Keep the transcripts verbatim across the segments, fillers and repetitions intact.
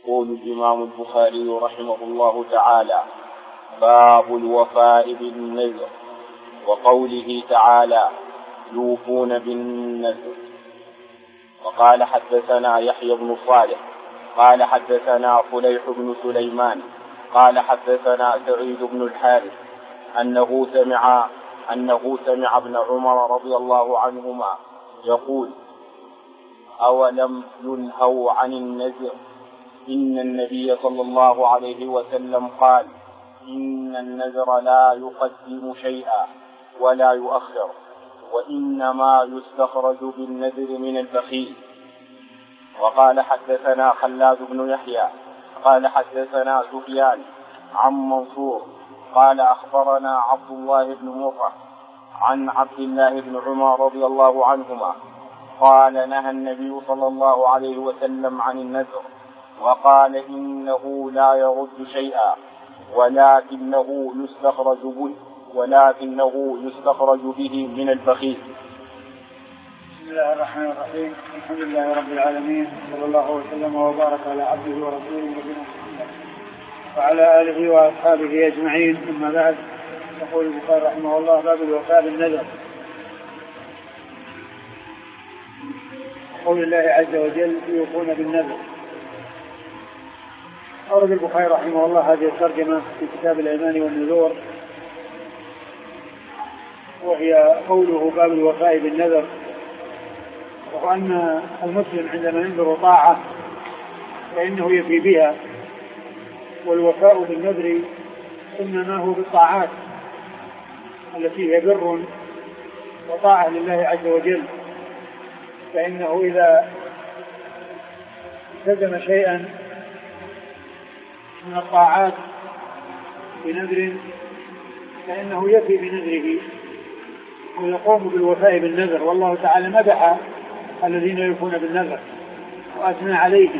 يقول الإمام البخاري رحمه الله تعالى: باب الوفاء بالنذر. وقوله تعالى: يوفون بالنذر. وقال حدثنا يحيى بن صالح قال حدثنا فليح بن سليمان قال حدثنا سعيد بن الحارث أنه سمع أنه سمع ابن عمر رضي الله عنهما يقول: أولم ينهوا عن النذر؟ إن النبي صلى الله عليه وسلم قال: إن النذر لا يقدم شيئا ولا يؤخر، وإنما يستخرج بالنذر من البخيل. وقال حدثنا خلاد بن يحيى قال حدثنا سفيان عن منصور قال أخبرنا عبد الله بن مرة عن عبد الله بن عمر رضي الله عنهما قال: نهى النبي صلى الله عليه وسلم عن النذر، وقال: إنه لا يرد شيئا ولكنه يستخرج به ولكنه يستخرج به من البخيل. بسم الله الرحمن الرحيم. الحمد لله رب العالمين، صلى الله وسلم وبارك على عبده ورسوله نبينا محمد وعلى آله وأصحابه أجمعين. أما بعد، يقول البخاري رحمه الله: باب الوفاء بالنذر. قول الله عز وجل: يوفون بالنذر. أورد البخاري رحمه الله هذه الترجمة في كتاب الأيمان والنذور، وهي قوله: باب الوفاء بالنذر. وهو أن المسلم عندما ينذر طاعة فإنه يفي بها، والوفاء بالنذر إنما هو بالطاعات التي هي بر وطاعة لله عز وجل، فإنه إذا التزم شيئا من الطاعات بنذر فإنه يفي بنذره ويقوم بالوفاء بالنذر. والله تعالى مدح الذين يوفون بالنذر وأثنى عليهم،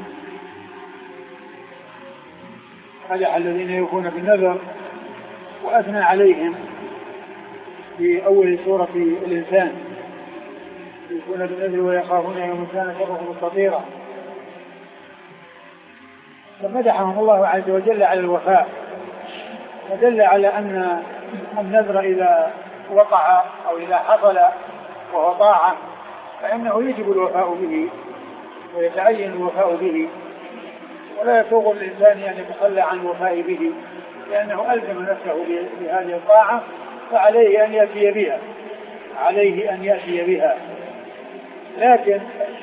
مدح الذين يوفون بالنذر وأثنى عليهم في أول سورة الإنسان: يوفون بالنذر ويخافون يوما كان شره مستطيرا. فمدحهم الله عز وجل على الوفاء، ودل على أن النذر إذا وقع أو إذا حصل وهو طاعة فإنه يجب الوفاء به ويتعين الوفاء به، ولا يسوغ الإنسان أن يتخلى عن الوفاء به، لأنه ألزم نفسه بهذه الطاعة فعليه أن يأتي بها عليه أن يأتي بها. لكن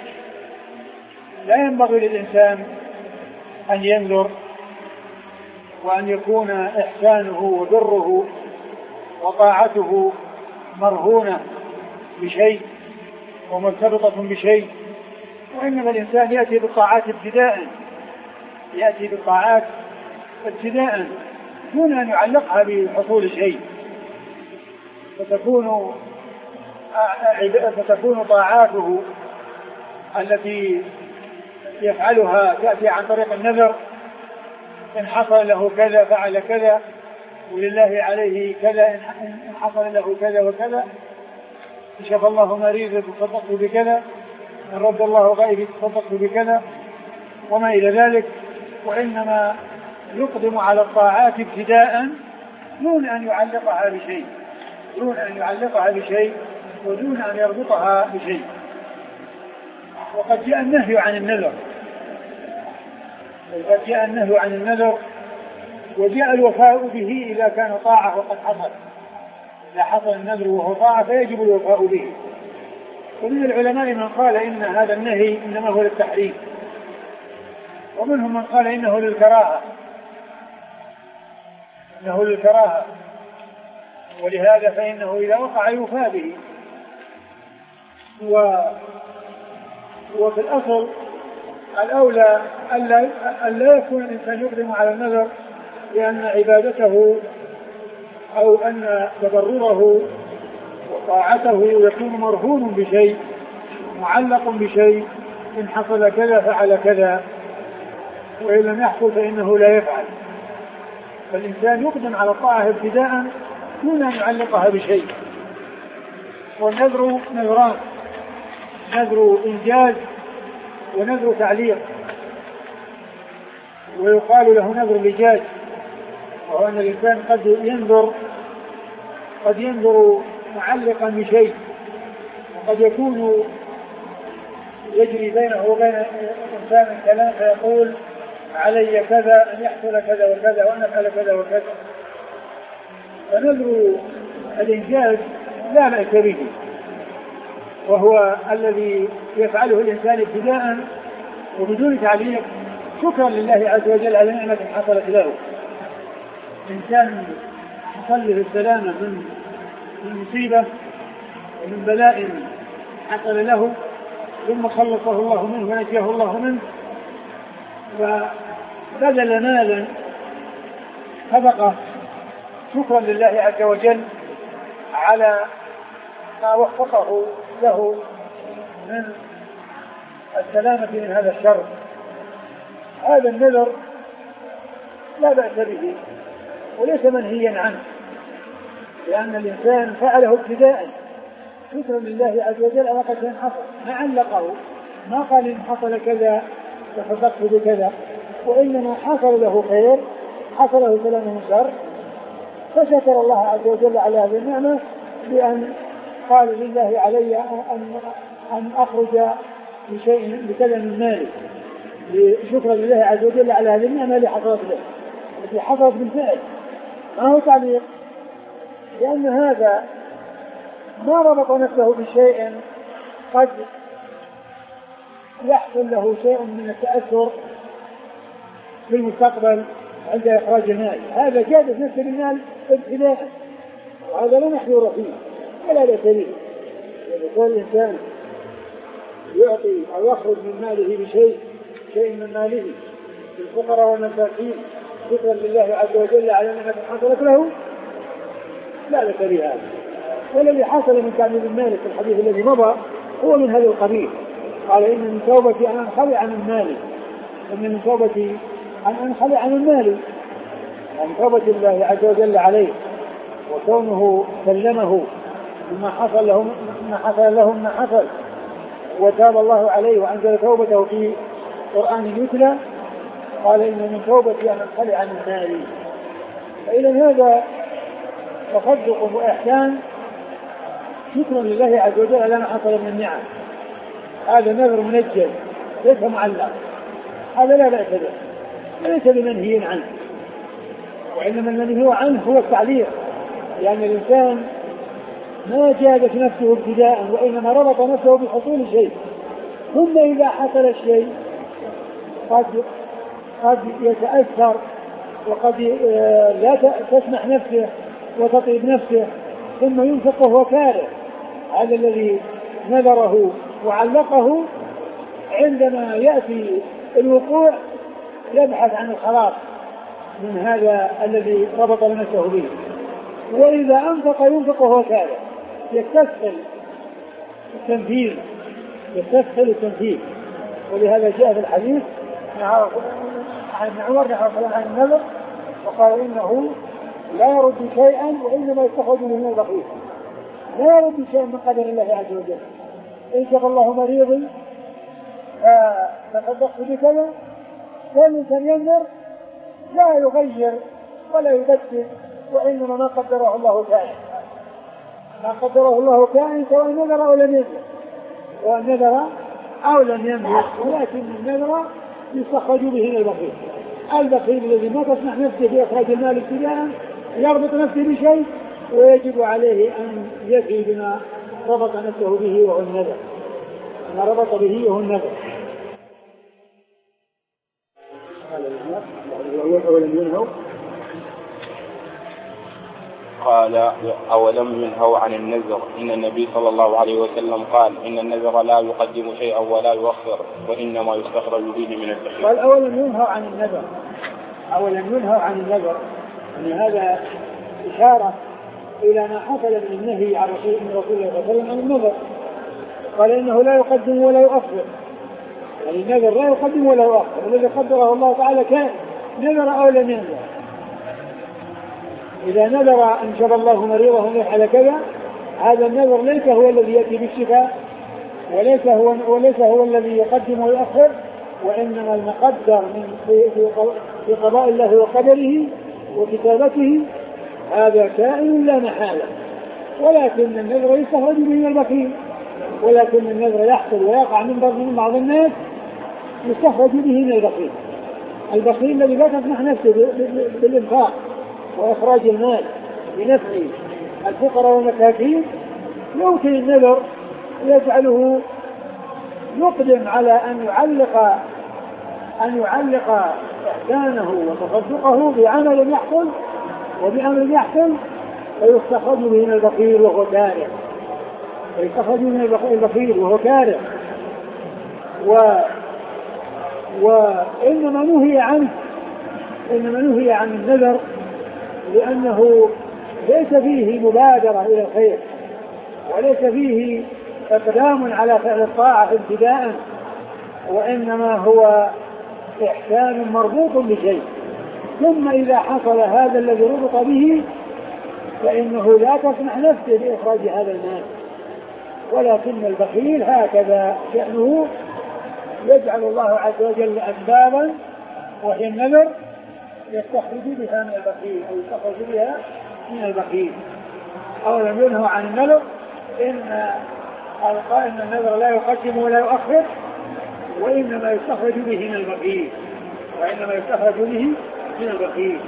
لا ينبغي للإنسان أن ينذر وأن يكون إحسانه وبره وطاعته مرهونة بشيء ومرتبطة بشيء، وإنما الإنسان يأتي بالطاعات ابتداء يأتي بالطاعات ابتداء دون أن يعلقها بحصول شيء، فتكون فتكون طاعاته التي يفعلها تأتي عن طريق النذر: إن حصل له كذا فعل كذا، ولله عليه كذا، إن حصل له كذا وكذا، إن شفى الله مريضا تصدقت بكذا، إن رد الله غائبا تصدقت بكذا، وما إلى ذلك. وإنما يقدم على الطاعات ابتداء دون أن يعلقها بشيء دون أن يعلقها بشيء ودون أن يربطها بشيء. وقد جاء النهي عن النذر وقد جاء النهي عن النذر وجاء الوفاء به إذا كان طاعة وقد حصل. إذا حصل النذر وهو طاعة فيجب الوفاء به. ومن العلماء من قال إن هذا النهي إنما هو للتحريم، ومنهم من قال إنه للكراهة إنه للكراهة ولهذا فإنه إذا وقع يوفى به. و... وفي الأصل الأولى ألا يكون الإنسان يقدم على النذر، لأن عبادته أو أن تبرره وطاعته يكون مرهون بشيء معلق بشيء: إن حصل كذا فعل كذا، وإن لم يحصل فإنه لا يفعل. فالإنسان يقدم على الطاعة ابتداء دون أن يعلقها بشيء. والنذر نذران: نذر إنجاز ونذر تعليق. ويقال له نذر لجاج، وهو أن الإنسان قد ينذر قد ينذر معلقا بشيء، وقد يكون يجري بينه وبين الإنسان كلام فيقول علي كذا أن يحصل كذا وكذا وأن أفعل كذا وكذا. فنذر الإنجاز لا بأس به، وهو الذي يفعله الإنسان ابتداء وبدون تعليق شكرا لله عز وجل على نعمة حصلت له. إنسان حصل له السلامة من مصيبة ومن بلاء حصل له، ثم خلصه الله منه ونجاه الله منه، وبذل مالا صدقة شكرا لله عز وجل على ما وفقه له من السلامة من هذا الشر. هذا النذر لا بأس به وليس منهيا عنه، لأن الإنسان فعله ابتداء شكرا لله عز وجل على قدر حصل، ما علقه، ما قال إن حصل كذا تصدقت بكذا، وإنما حصل له خير، حصل له سلام من شر، فشكر الله عز وجل على هذه النعمة بأن قال لله علي أن أن أخرج بشيء بكذا من مالي، شكرا لله عز وجل على هذه النعمة اللي حصلت له، التي حصلت بالفعل ما هو تعليق، لأن هذا ما ربط نفسه بشيء قد يحصل له شيء من التأثر في المستقبل عند إخراج المال. هذا جادت نفسه بالمال ابتداء، وهذا لا محذور فيه ولا لا دليل. يقول الإنسان يعطي أو يخرج من ماله بشيء شيء من ماله للفقراء والمساكين شكرا لله عز وجل على نعمة حصلت له، لا لك لهذا. والذي حصل من تعميم المال في الحديث الذي مضى هو من هذا القبيل، قال إن من توبتي أن أنخلع عن المال، إن من توبتي أن أنخلع عن المال، عن توبة الله عز وجل عليه وكونه سلمه مما حصل له مما حصل له مما حصل، وتاب الله عليه وأنزل توبته في قرآن يتلى، قال إن من توبتي أن أنخلع عن المال. فإذا هذا تصدق وإحسان شكرا لله عز وجل على ما حصل من النعم. هذا نذر منجز ليس معلق، هذا لا بأس به ليس بمنهي عنه، وإنما المنهي عنه هو التعليق، لأن الإنسان ما جادت نفسه ابتداء وإنما ربط نفسه بحصول شيء، ثم إذا حصل الشيء قد قد يتأثر وقد لا تسمح نفسه وتطيب نفسه ثم ينفق وهو كاره. هذا الذي نذره وعلقه عندما يأتي الوقوع يبحث عن الخلاص من هذا الذي ربط نفسه به، وإذا أنفق ينفق وهو كاره، يستسهل التنفيذ يستسهل التنفيذ. ولهذا جاء في الحديث عن عمر رضي الله عنه النذر وقال إنه لا يرد شيئا وإنما يستخرج من البخيل، لا يرد شيئا من قدر الله عز وجل. إن شاء الله مريضي فتصدقت بكذا، فالإنسان ينذر لا يغير ولا يبدل، وإنما ما قدره الله كائن، ما قدره الله كائن سواء نذر أو لم ينذر، سواء نذر أو لم ينذر، ولكن النذر يستخرج به من البخيل. البخيل الذي ما تسمح نفسه في إخراج المال ابتداء يربط نفسه بشيء ويجب عليه أن يفي بما ربط نفسه به وهو النذر، ما ربط به وهو النذر. أولم ينهوا قال أولم ينهوا عن النذر إن النبي صلى الله عليه وسلم قال إن النذر لا يقدم شيئا ولا يؤخر وإنما يستخرج به من البخيل. قال أولم ينهوا عن النذر أولم ينهوا عن النذر يعني هذا إشارة إلى ما حصل من النهي عن رسول الله صلى الله عليه وسلم عن النذر. قال إنه لا يقدم ولا يؤخر، يعني النذر لا يقدم ولا يؤخر، والذي قدره الله تعالى كان نذر أو لم ينذر. إذا نذر أن شفى الله مريضه يفعل كذا، هذا النذر ليس هو الذي يأتي بالشفاء، وليس هو وليس هو الذي يقدم ويؤخر، وإنما المقدر من في قضاء الله وقدره وكتابته هذا كائن لا محالة، ولكن النذر يستخرج به من البخيل، ولكن النذر يحصل ويقع من بعض الناس يستخرج به من البخيل. البخيل الذي لا تسمح نفسه بالإنفاق وإخراج المال بنفسه الفقراء والمساكين يؤتي النذر يجعله يقدم على أن يعلق أن يعلق إحسانه وتصدقه بعمل يحصل وبأمر يحصل فيستخرج به من البخيل وهو كاره، فيستخرج من البخيل وهو كاره و وإنما نهي عنه إنما نهي عن النذر لأنه ليس فيه مبادرة إلى الخير، وليس فيه إقدام على فعل الطاعة ابتداء، وإنما هو إحسان مربوط بشيء، ثم إذا حصل هذا الذي ربط به فإنه لا تسمح نفسه بإخراج هذا المال. ولكن البخيل هكذا شأنه، يجعل الله عز وجل أسبابا وهي النذر يستخرج بها من البخيل أو يستخرج بها من البخيل. أولا ينهى عن النذر إن القائم النذر لا يقدم ولا يؤخر، وإنما يستخرج به من البخيل وإنما يستخرج به من البخيل.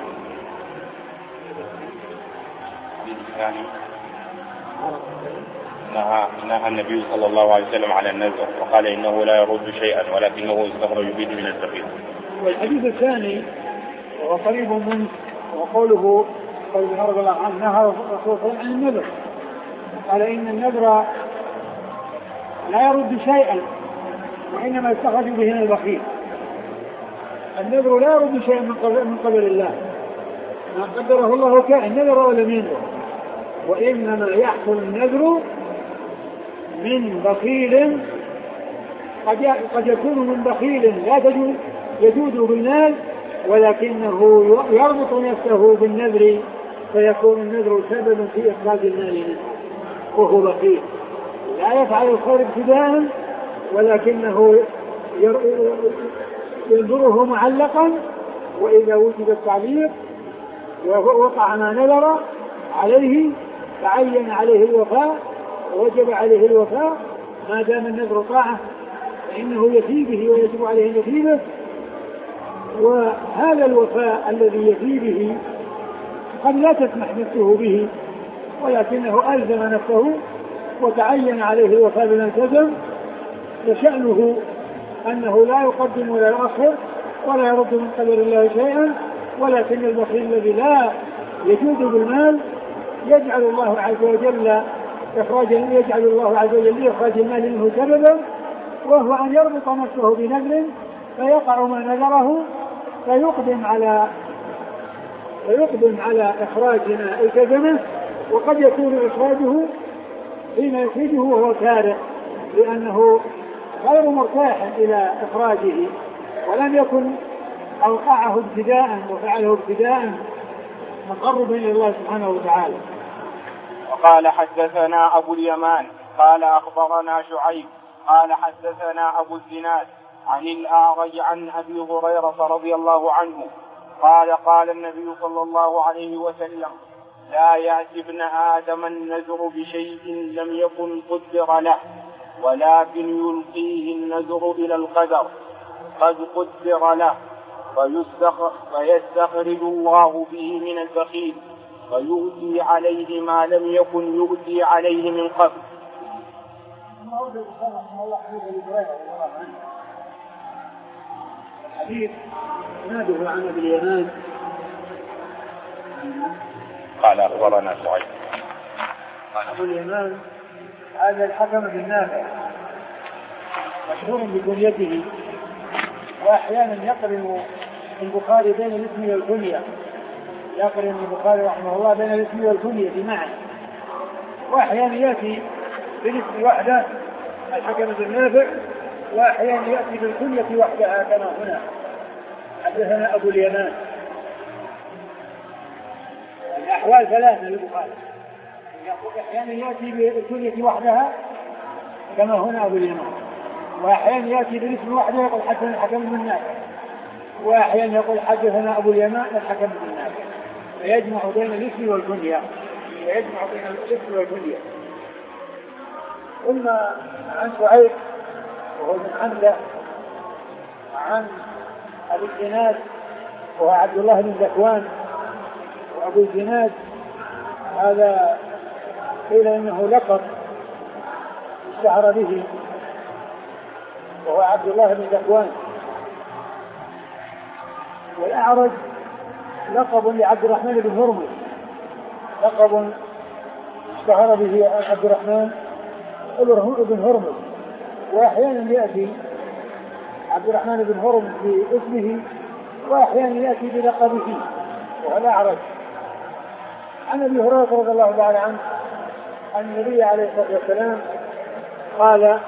نهى نهى النبي صلى الله عليه وسلم على النذر وقال إنه لا يرد شيئا ولكنه يستخرج به من البخيل. والحديث الثاني وهو قريب منه وقوله قول ابن رضي الله عنه نهى الرسول صلى الله عليه وسلم عن النذر، قال إن النذر لا يرد شيئا وإنما يستخرج به من البخيل. النذر لا يرد شيئا من قبل الله، ما قدره الله كائن نذر ولم ينذر، وإنما يحصل النذر من بخيل قد يكون من بخيل لا يجود بالمال ولكنه يربط نفسه بالنذر فيكون النذر سببا في إخراج المال منه، وهو بخيل لا يفعل الخير ابتداء ولكنه ينظره معلقا، وإذا وجد التعليق ووقع ما نذر عليه تعين عليه الوفاء ووجب عليه الوفاء ما دام النذر طاعة فإنه يفي به ويجب عليه أن يفي به. وهذا الوفاء الذي يفي به قد لا تسمح نفسه به ولكنه ألزم نفسه وتعين عليه الوفاء بما التزم، فشأنه أنه لا يقدم ولا يؤخر ولا يرد من قدر الله شيئا، ولكن البخيل الذي لا يجود بالمال يجعل الله عز وجل إخراج يجعل الله عز وجل إخراج المال منه سببا، وهو أن يربط نفسه بنذر فيقع ما نذره فيقدم على فيقدم على إخراج ما التزمه، وقد يكون إخراجه حين يخرجه وهو كاره لأنه غير مرتاح إلى إخراجه ولم يكن أوقعه ابتداء وفعله ابتداء مقربا إلى الله سبحانه وتعالى. وقال حدثنا أبو اليمان قال أخبرنا شعيب قال حدثنا أبو الزناد عن الأعرج عن أبي هريرة رضي الله عنه قال قال النبي صلى الله عليه وسلم لا يأتي ابن آدم النذر بشيء لم يكن قدر له ولكن يلقيه النذر إلى القدر قد قدر له فيستخرج الله به من البخيل فيؤتي عليه ما لم يكن يؤتي عليه من قبل. الحديث ناده عن أبي اليمان قال أخبرنا شعيب قال أبو اليمان هذا الحكم بن نافع مشهور بكنيته، وأحيانا يقرن البخاري بين الاسم والكنية، يقرن البخاري رحمه الله بين الاسم والكنية بمعنى، وأحيانا يأتي بالاسم وحده الحكم بن نافع، وأحيانا يأتي بالكنية وحدها كما هنا حدثنا أبو اليمان. الأحوال ثلاثة للبخاري، أحيانا يأتي بالكنية وحدها كما هنا أبو اليمان، وأحيانا يأتي بالاسم وحده يقول حدثنا الحكم بن نافع، وأحيانا يقول حدثنا أبو اليمان الحكم بن نافع، فيجمع بين الاسم والكنية فيجمع بين الاسم والكنية. ثم عن سعيد وهو من حمزة عن أبي الزناد وهو عبد الله بن ذكوان، وأبو الزناد هذا قيل إنه لقب اشتهر به، وهو عبد الله بن ذكوان. والأعرج لقب لعبد الرحمن بن هرمز، لقب اشتهر به عبد الرحمن بن هرمز. وأحيانا يأتي عبد الرحمن بن هرمز باسمه وأحيانا يأتي بلقبه، وهو الأعرج. عن أبي هريرة رضي الله تعالى عنه أن النبي عليه الصلاة والسلام قال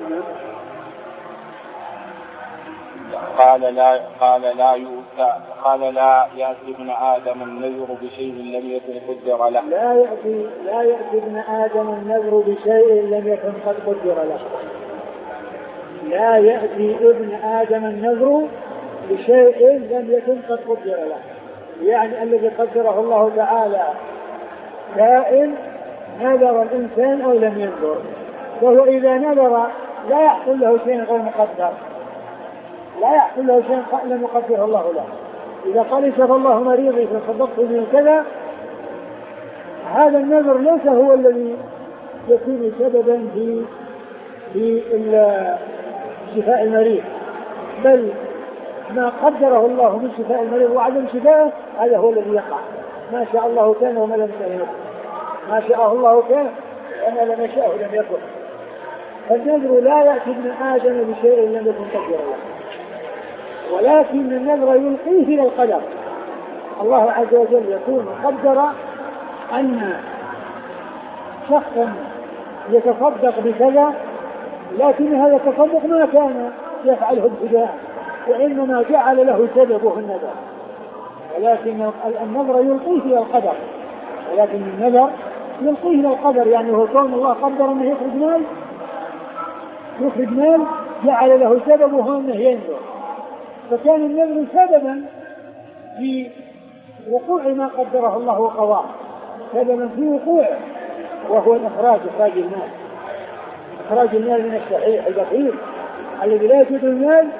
قال لا قال لا يؤتى قال لا يأتي ابن آدم النذر بشيء لم يكن قدر له لا يأتي لا يأتي ابن آدم النذر بشيء لم يكن قد قدر له لا يأتي ابن آدم النذر بشيء لم يكن قد قدر له، يعني الذي قدره الله تعالى كائن نذر الإنسان أو لم ينذر، وهو إذا نذر لا يحصل له شيء غير مقدر، لا يحصل له شيء لم يقدره الله له. إذا قال شفى الله مريضي فصدقت به كذا، هذا النذر ليس هو الذي يكون سببا في في شفاء المريض، بل ما قدره الله من شفاء المريض وعدم شفاءه هذا هو الذي يقع. ما شاء الله كان وما لم يشأ ما شاء الله كان وما لم يشأه لم يكن. فالنذر لا يأتي ابن آدم بشيء لم يكن قدر له، ولكن النذر يلقيه إلى القدر. الله عز وجل يكون قدر أن شخصا يتصدق بكذا، لكن هذا التصدق ما كان يفعله ابتداء، وإنما جعل له سببه النذر، ولكن النذر يلقيه إلى القدر ولكن النذر يلقيه إلى القدر يعني هو كون الله قدر أنه يخرج مال يخرج مال جعل له سببه أنه ينذر، فكان النذر سببا في وقوع ما قدره الله وقضاه، سببا في وقوعه، وهو الإخراج إخراج المال إخراج المال من الصحيح البخيل الذي لا يجد المال،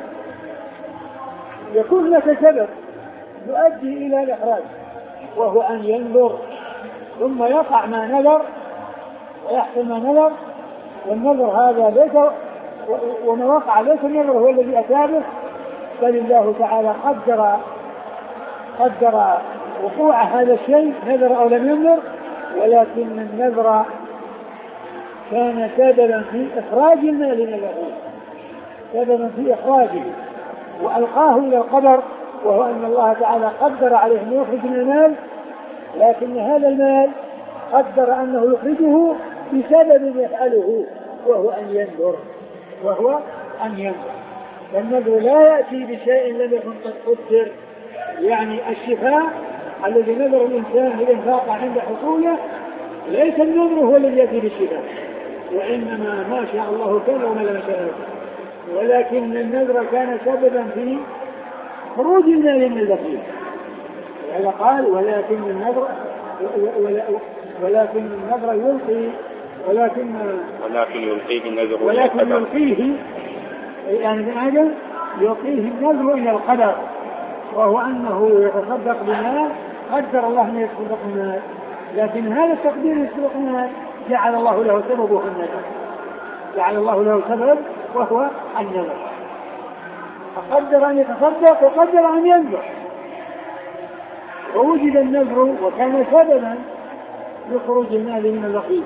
يكون لك سبب يؤدي إلى الإخراج، وهو أن ينذر ثم يقع ما نذر ويحصل ما نذر، والنذر هذا ليس وما وقع ليس النذر هو الذي أتابه، بل الله تعالى قدر قدر وقوع هذا الشيء نذر أو لم ينذر، ولكن النذر كان سببا في إخراج المال من الأرض، سببا في إخراجه وألقاه إلى القدر، وهو أن الله تعالى قدر عليه أن يخرج من المال، لكن هذا المال قدر أنه يخرجه بسبب يفعله وهو أن ينذر وهو أن ينذر. فالنذر لا يأتي بشيء لم يكن قد قدر، يعني الشفاء الذي نذر الإنسان الإنفاق عند حصوله ليس النذر هو الذي يأتي بالشفاء، وإنما ما شاء الله كان وما لم يشاء، ولكن النذر كان سببا في خروج المال من البخيل. وهذا قال ولكن النذر ولكن النذر يلقي ولكن ولكن يلقيه النذر ولكن يلقيه يعني ابن آدم يلقيه النذر إلى القدر، وهو أنه يتصدق بمال قدر الله أن يتصدق بمال، لكن هذا التقدير يتصدق بمال جعل الله له سبب وهو النذر، جعل الله له سبب وهو النذر، فقدر أن يتصدق وقدر أن ينذر، ووجد النذر وكان سببا لخروج المال من البخيل.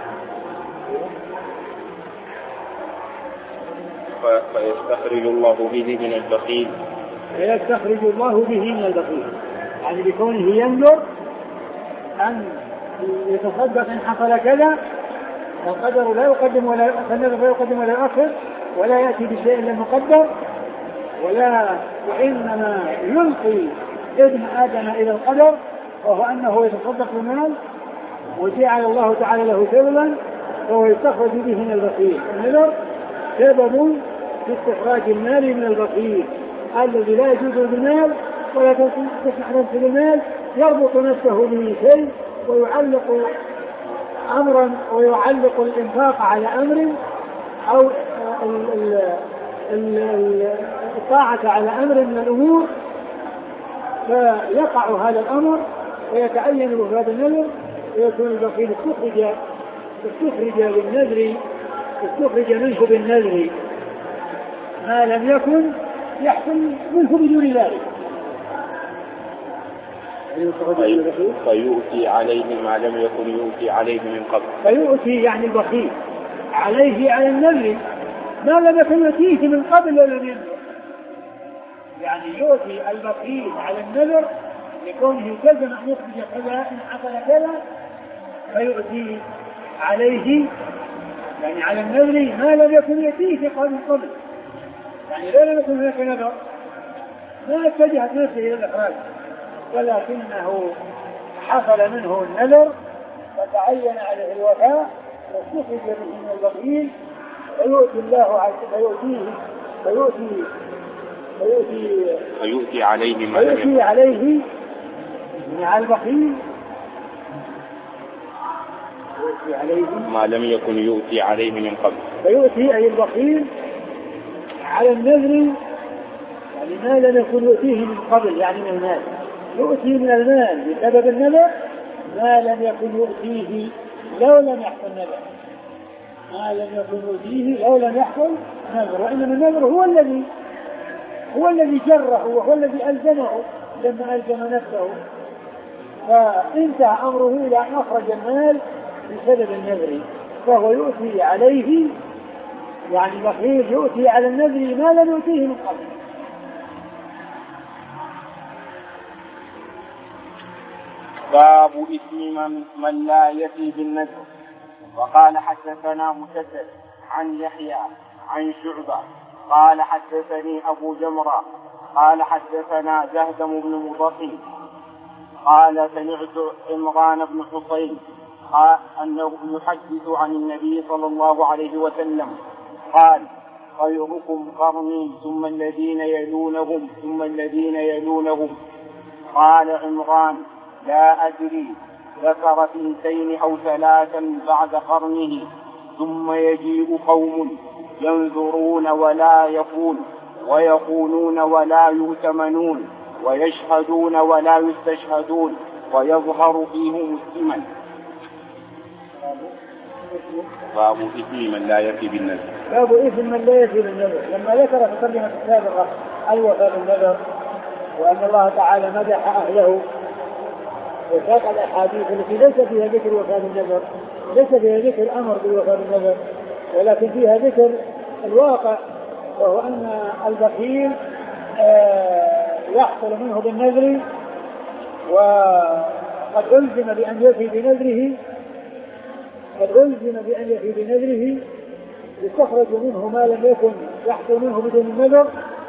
فيستخرج الله به من البخيل فيستخرج الله به من البخيل يعني بكونه ينذر أن يتصدق إن حصل كذا، القدر لا يقدم ولا النذر لا يقدم ولا يؤخر ولا يأتي بشيء لم يقدر، ولا وإنما يلقي ابن آدم إلى القدر، وهو أنه يتصدق بالمال وجعل الله تعالى له سببا فهو يستخرج به من البخيل. النذر سبب في استخراج المال من البخيل الذي لا يجوز بالمال ولا تسمح نفسه بالمال، يربط نفسه به شيء ويعلق أمرا ويعلق الإنفاق على أمر أو الطاعة على أمر من الأمور، فيقع هذا الأمر ويتعين له هذا النذر ويكون البخيل استخرج استخرج بالنذر استخرج منه بالنذر ما لم يكن يحصل منه بدون ذلك. فيؤتي عليه ما لم يكن يؤتي عليه من قبل. فيؤتي يعني البخيل عليه على النذر ما لم يكن يؤتيه من قبل ولا منه، يعني يؤتي البخيل على النذر لكونه يلزم أن يخرج كذا إن حصل كذا، فيؤتي عليه يعني على النذر ما لم يكن يأتيه في قبل قبل، يعني لا لم يكن هناك نذر ما اتجهت نفسه إلى الإخراج ولكنه حصل منه النذر فتعين عليه الوفاء واستخرج به من البخيل فيؤتي الله عز فيؤتيه فيؤتي فيؤتي فيؤتي عليه ما لم يكن عليه على البخيل عليه ما لم يكن يؤتي عليه من قبل. فيؤتي أي البخيل على النذر يعني ما لم يكن يؤتيه من قبل، يعني من المال يؤتي من المال بسبب النذر ما لم يكن يؤتيه لو لم يحصل نذر، ما لم يكن يؤتيه لو لم يحصل نذر، وإنما النذر هو الذي هو الذي جره وهو الذي ألزمه لما ألزم نفسه، فانتهى أمره إلى أن أخرج المال بسبب النذر، فهو يؤتي عليه يعني البخيل يؤتي على النذر ما لم يؤتيه من قبل. باب إثم من, من لا يفي بالنذر. وقال حدثنا مسدد عن يحيى عن شعبة قال حدثني أبو جمرة قال حدثنا زهدم بن مضطي قال سمعت عمران بن حصين قال أنه يحدث عن النبي صلى الله عليه وسلم قال خيركم قرني ثم الذين يلونهم ثم الذين يلونهم. قال عمران لا أدري ذكر اثنتين أو ثلاثا بعد قرنه ثم يجيء قوم ينذرون ولا يفون ويقولون ولا يؤتمنون ويشهدون ولا يستشهدون ويظهر فيهم السمن. باب إثم من لا يفي بالنذر. باب إثم من لا يفي بالنذر. لما ذكر في الترجمة السابقة الوفاء بالنذر وأن الله تعالى مدح أهله وساق الأحاديث التي ليس فيها ذكر وفاء بالنذر، ليس فيها ذكر الأمر بالوفاء بالنذر ولكن فيها ذكر الواقع، وهو أن البخيل يحصل منه بالنذر وقد ألزم بأن يفي بنذره قد ألزم بأن يفي بنذره يستخرج منه ما لم يكن يحصل منه بدون النذر،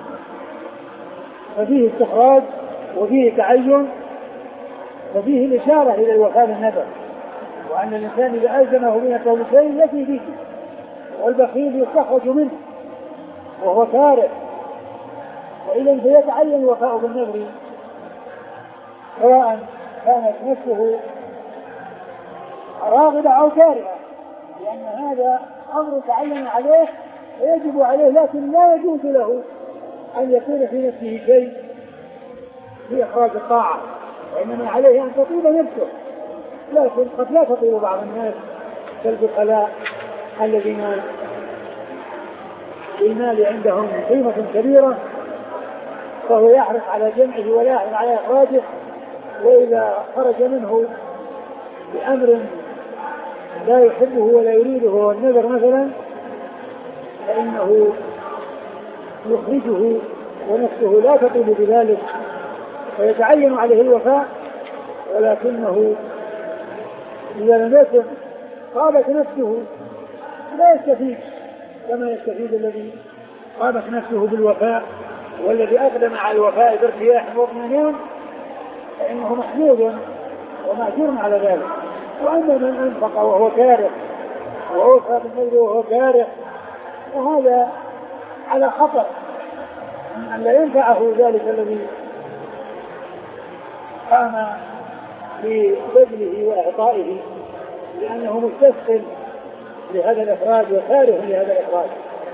ففيه استخراج وفيه تعين وفيه الإشارة إلى الوفاء بالنذر، وأن الإنسان إذا ألزمه بنفسه بشيء يفي به، والبخيل يستخرج منه وهو كاره، وإذا فيتعين الوفاء بالنذر سواء كانت نفسه راغبة أو كارهة، لأن هذا أمر تعين عليه ويجب عليه، لكن لا يجوز له أن يكون في نفسه شيء في إخراج الطاعة، وإنما عليه أن تطيب نفسه، لكن قد لا تطيب بعض الناس كالبخلاء الذين المال عندهم قيمة كبيرة فهو يحرص على جمعه ولا يحرص على إخراجه، وإذا خرج منه بأمر لا يحبه ولا يريده هو النذر مثلا فإنه يخرجه ونفسه لا تطيب بذلك ويتعين عليه الوفاء، ولكنه إذا لم يكن قابت نفسه لا يستفيد كما يستفيد الذي قابت نفسه بالوفاء والذي أقدم على الوفاء بارتياح واطمئنان، فإنه محمود ومأجور على ذلك. وأما من أنفق وهو كاره وأوفى بالنذر وهو كاره فهذا على خطر أن لا ينفعه ذلك الذي قام ببذله وإعطائه، لأنه مستسلم لهذا الإخراج وكاره لهذا الإخراج.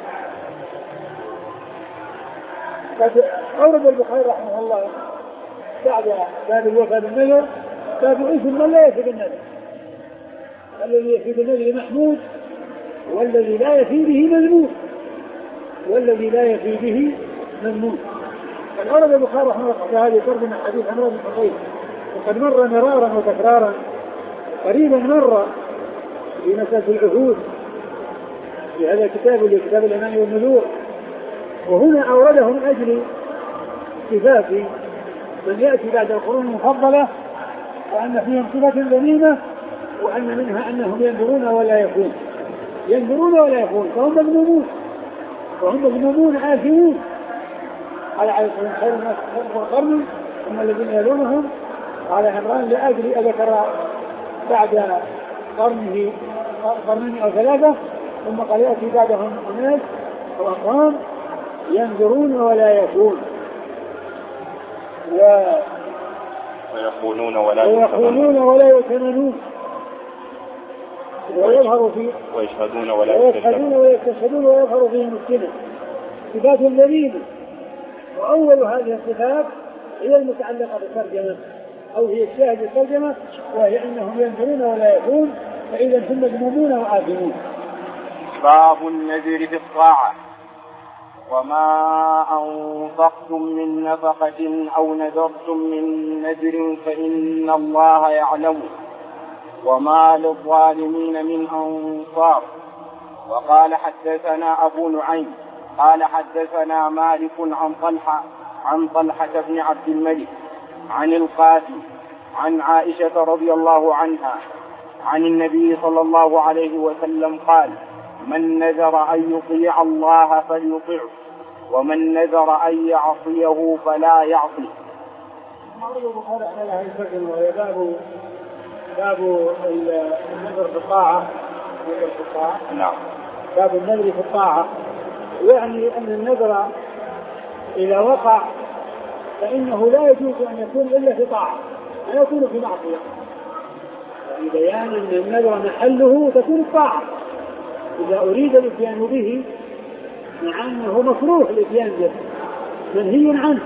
قد أورد البخاري رحمه الله بعد باب الوفاء بالنذر باب إثم من لا يفي بالنذر، الذي يفي بالنذر محمود والذي لا يفي به مذموم، والذي لا يفي به مذموم. قد أورد البخاري رحمه الله هذه ترجمة حديث عمرو بن حصين، وقد مر مرارا وتكرارا، قريبا مر في مسألة العهود في هذا الكتاب اللي كتاب الأمان والنذور، وهنا أورده من أجل صفات من يأتي بعد القرون المفضلة، وأن فيهم صفة ذميمة، وأن منها أنهم ينذرون ولا يفون، ينذرون ولا يفون، فهم مذمومون، وهم مذمومون آثمون. قال عليه الصلاة والسلام: خير الناس قرني ثم الذين يلونهم. قال عمران: لأجل أذكر بعد قرنه قرنين أو ثلاثة، ثم قال يأتي بعدهم أناس أو أقوام ينذرون ولا يفون و... ويخونون ولا ويخونون ولا يؤتمنون ويظهر في ويشهدون ولا ويشهدون ويستشهدون ويظهر فيهم السنة. صفات ذميمة. وأول هذه الصفات هي المتعلقة بالترجمة، أو هي الشاهد الترجمة، وهي أنهم ينذرون ولا يفون، فإذا هم مذمومون وآثمون. باب النذر في الطاعة. وما أنفقتم من نفقة أو نذرتم من نذر فإن الله يعلم وما للظالمين من أنصار. وقال حدثنا أبو نعيم قال حدثنا مالك عن طلحة عن طلحة بن عبد الملك عن القاسم عن عائشة رضي الله عنها عن النبي صلى الله عليه وسلم قال: من نذر أن يطيع الله فليطعه ومن نذر أن يعصيه فلا يعصيه. باب باب النذر في الطاعة. نعم. باب النذر في الطاعة، يعني أن النذر إذا وقع فإنه لا يجوز أن يكون إلا في طاعة، لا يكون في معصية. يعني بيان أن النذر محله تكون الطاعة إذا أريد الإتيان به، مع أنه مكروه الإتيان به منهي عنه،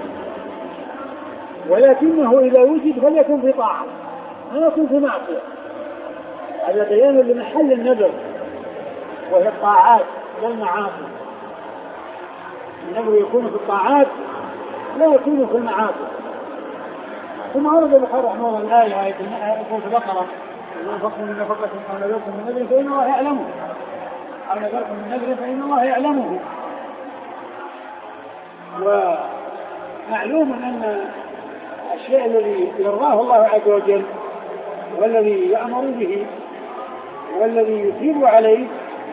ولكنه إذا وجد فليكن في طاعة لا يكون في معصية. هذا بيان لمحل النذر وهي الطاعات لا المعاصي. النذر يكون في الطاعات لا يكون في المعاصي. ثم أورد البخاري رحمه الله الآية آية البقرة: إذا أنفقتم من نفقة أو نذرتم من نذر فإن الله يعلمه أو نذرتم من نذر فإن الله يعلمه. ومعلوم أن الشيء الذي يرضاه الله عز وجل والذي يأمر به والذي يثيب عليه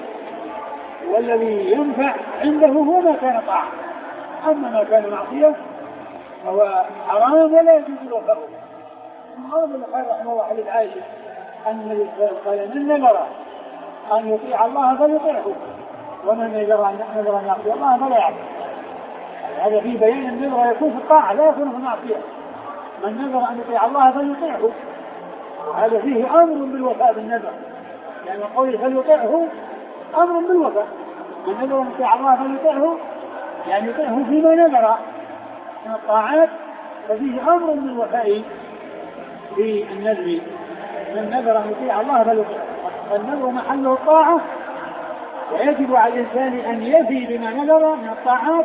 والذي ينفع عنده هو ما كان طاعة، أما ما كان معصية فهو حرام ولا يجوز له فرض. قال البخاري رحمه الله حديث عائشة أن النبي صلى الله عليه وسلم: قال: من نذر أن يطيع الله فليطيعه ومن نذر أن يعصي الله فلا يعصيه. هذا فيه بيان النذر يكون في الطاعة لا يكون في المعصية. من نذر أن يطيع الله فليطيعه، وهذا فيه أمر بالوفاء بالنذر، يعني قوله فليطيعه أمر بالوفاء. من نذر أن يطيع الله فليطيعه يعني يطيعه فيما نذر من الطاعات، ففيه أمر بالوفاء بالنذر. من نذر أن يطيع الله فليطيعه. النذر محله الطاعة، ويجب على الإنسان أن يفي بما نذر من الطاعات،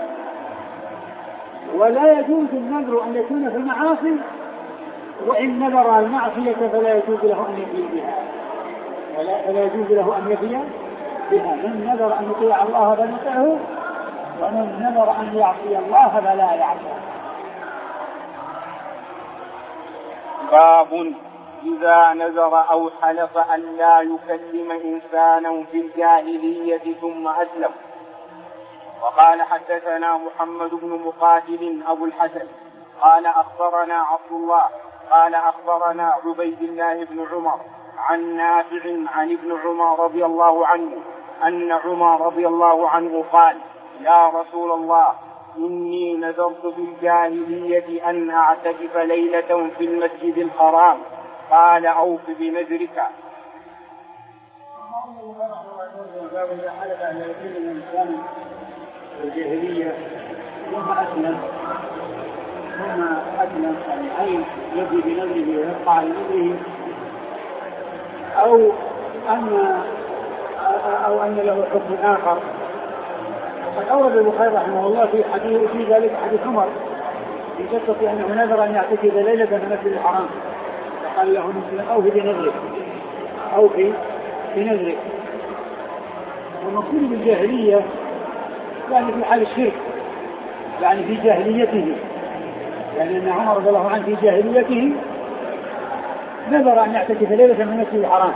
ولا يجوز النذر أن يكون في المعاصي، وإن نذر المعصية فلا يجوز له أن يفي بها ولا فلا يجوز له أن يفي بها. من نذر أن يطيع الله فليطيعه ومن نذر أن يعصي الله فلا يعصيه. باب إذا نذر أو حلف أن لا يكلم إنسانا في الجاهلية ثم أسلم. وقال حدثنا محمد بن مقاتل أبو الحسن قال أخبرنا عبد الله قال أخبرنا عبيد الله بن عمر عن نافع عن ابن عمر رضي الله عنه أن عمر رضي الله عنه قال: يا رسول الله إني نذرت في الجاهلية أن أعتكف ليلة في المسجد الحرام. قال أوف بنذرك. الجاهلية ثم أسلم ثم أسلم يعني يبدي بنذره ويقع لنذره أو أن أو أن له حكم آخر. وقد أورد البخاري رحمه الله في حديث في ذلك حديث عمر في قصة أنه نذر أن يعتكف ليلة في المسجد الحرام فقال له مسلم أوفي بنذرك أوفي بنذرك. والمقصود بالجاهلية يعني في حال الشرك يعني في جاهليته يعني أن عمر رضي الله عنه في جاهليته نذر أن يعتكف ليلة في المسجد الحرام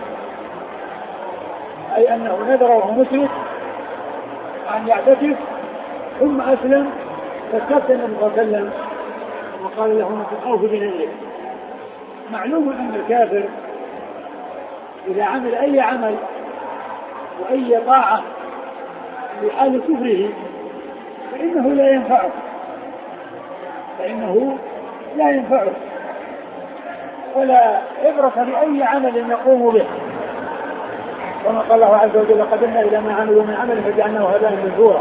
أي أنه نذر وهو مشرك أن يعتكف ثم أسلم فاستفتى النبي صلى الله عليه وسلم وقال له أوفي بنذرك. معلوم أن الكافر إذا عمل أي عمل وأي طاعة في حال كفره فإنه لا ينفعه فإنه لا ينفعه ولا عبرة بأي عمل يقوم به. كما قال الله عز وجل قدمنا إلى ما عملوا من عمل فجعلناه هباء منثورا.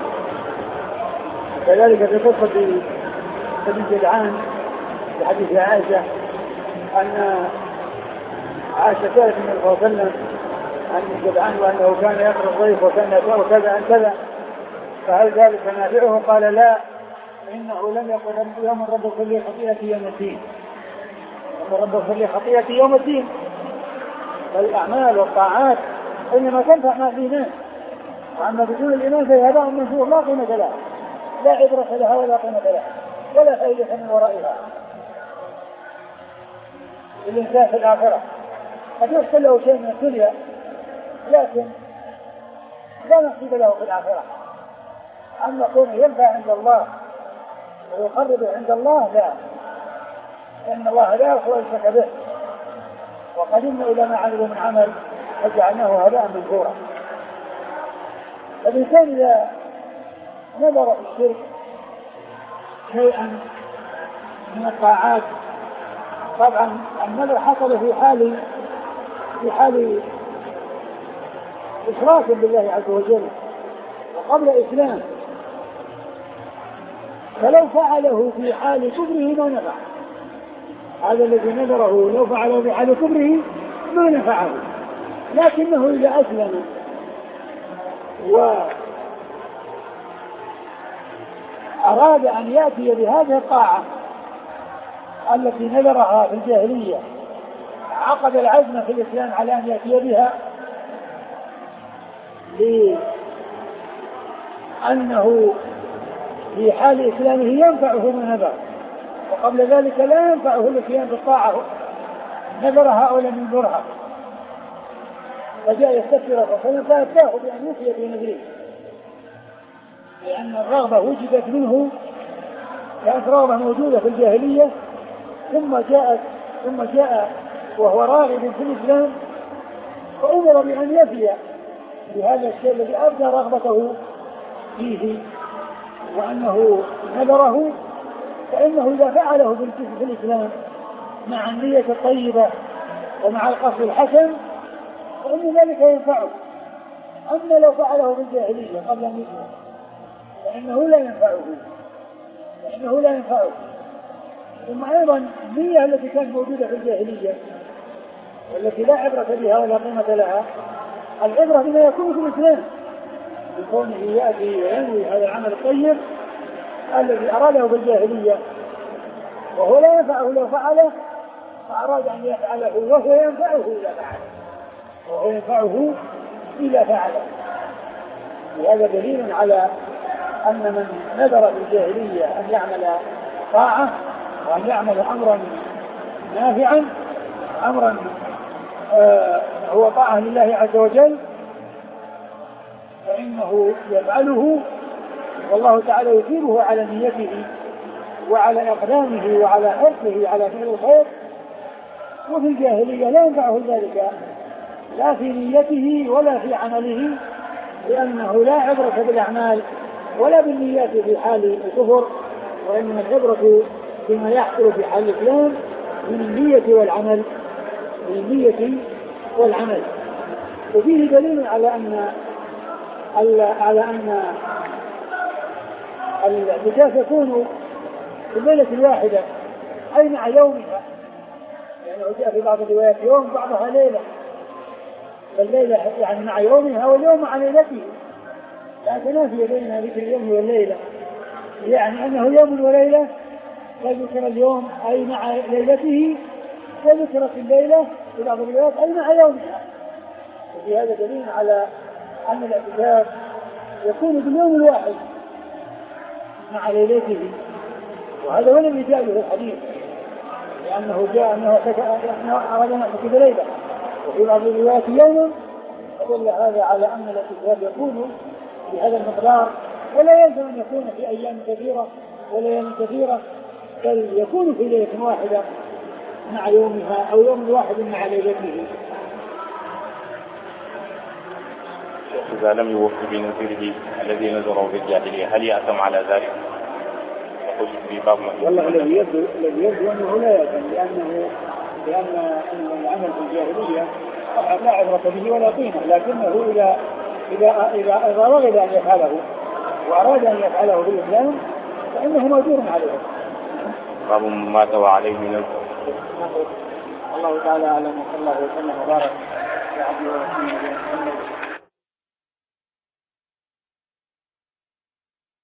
كذلك في قصة ابن جدعان في حديث عائشة أن عائشة سألت النبي صلى الله عليه وسلم عن جدعان وأنه كان يقرأ الضيف وكان يقرأ كذا عن كذا فهل ذلك نافعه؟ قال لا إنه لم يقل يوم الرب اغفر لي خطيئتي يوم الدين. يوم الرب اغفر لي خطيئتي يوم الدين. فالأعمال والطاعات إنما تنفع مع الإيمان وأما بدون الإيمان فهي هباء منثور لا قيمة لها لا عبرة لها ولا قيمة لها ولا فائدة من ورائها. الإنسان في الآخرة قد يحصل له شيء من الدنيا لكن لا نصيب له في الآخرة. أما كونه ينفع عند الله ويقرب عند الله لا إن الله لا يغفر الشرك به وقدمنا إلى ما عملوا من عمل فجعلناه هباء منثورا. الإنسان إذا نظر في الشرك شيئا من الطاعات طبعا النظر حصل في حال في حال إشراك بالله عز وجل وقبل إسلام فلو فعله في حال كفره ما نفع. هذا الذي نذره لو فعله في حال كفره ما نفعه لكنه إذا أسلم وأراد أن يأتي بهذه الطاعة التي نذرها في الجاهلية عقد العزم في الإسلام على أن يأتي بها لأنه في حال إسلامه ينفعه ما نذر وقبل ذلك لا ينفعه الاتيان بالطاعة نذرها أو لم ينذرها فجاء يستكبر فصلا فأتاه بأن يفي بنذره لأن الرغبة وجدت منه كانت رغبة موجودة في الجاهلية ثم جاءت ثم جاء وهو راغب في الإسلام فأمر بأن يفي بهذا الشيء الذي أبدى رغبته فيه وأنه نذره فإنه إذا فعله في الإسلام مع النية الطيبة ومع القصد الحسن فإن ذلك ينفعه. أما لو فعله في الجاهلية قبل أن يسلم فإنه لا ينفعه فإنه لا ينفعه. ثم أيضا النية التي كانت موجودة في الجاهلية والتي لا عبرة بها ولا قيمة لها العبرة بما يكون في الإسلام بكونه يأتي وينوي هذا العمل الطيب الذي أراده بالجاهلية وهو لا ينفعه لو فعله فأراد أن يفعله وهو ينفعه إذا فعله وهو ينفعه إذا فعله. وهذا دليل على أن من نذر بالجاهلية أن يعمل طاعة وأن يعمل أمرا نافعا أمرا آه هو طاعة لله عز وجل فإنه يفعله والله تعالى يثيره على نيته وعلى إقدامه وعلى حرصه على فعل الخير. وفي الجاهلية لا ينفعه ذلك لا في نيته ولا في عمله لأنه لا عبرة بالأعمال ولا بالنيات في حال الكفر، وإنما العبرة بما يحصل في حال الإسلام من النية والعمل، من النية والعمل. وفيه دليل على أن على أن الاعتكاف يكون في الليلة الواحدة أي مع يومها، يعني جاء في بعض الروايات يوم بعضها ليلة، فالليلة يعني مع يومها واليوم مع ليلته، لا تنافي بين ذكر اليوم والليلة، يعني أنه يوم وليلة فذكر اليوم أي مع ليلته، وذكرت الليلة في بعض الروايات أي مع يومها. وفي هذا دليل على أن الاعتكاف يكون باليوم الواحد مع ليلته، وهذا هو الذي جاء في الحديث، لأنه جاء أنه أراد أن يعتكف ليلة وفي بعض الروايات يوما، فدل هذا على أن الاعتكاف يكون بهذا المقدار، ولا يلزم أن يكون في أيام كثيرة ولا أيام كثيرة، بل يكون في ليلة واحدة مع يومها أو يوم واحد مع ليلته. إذا لم يوفي بنذره الذي نذره في الجاهلية هل يأثم على ذلك؟ يقول في باب والله الذي يبدو الذي يبدو أنه لا يأثم، لأنه لأن العمل في الجاهلية لا عبرة به ولا قيمة، لكنه إذا إذا إذا إذا رغب أن يفعله وأراد أن يفعله في الإسلام فإنه مأجور عليه. باب مات وعليه نذر. الله تعالى أعلم، وصلى الله وسلم وبارك على عبده ورسوله محمد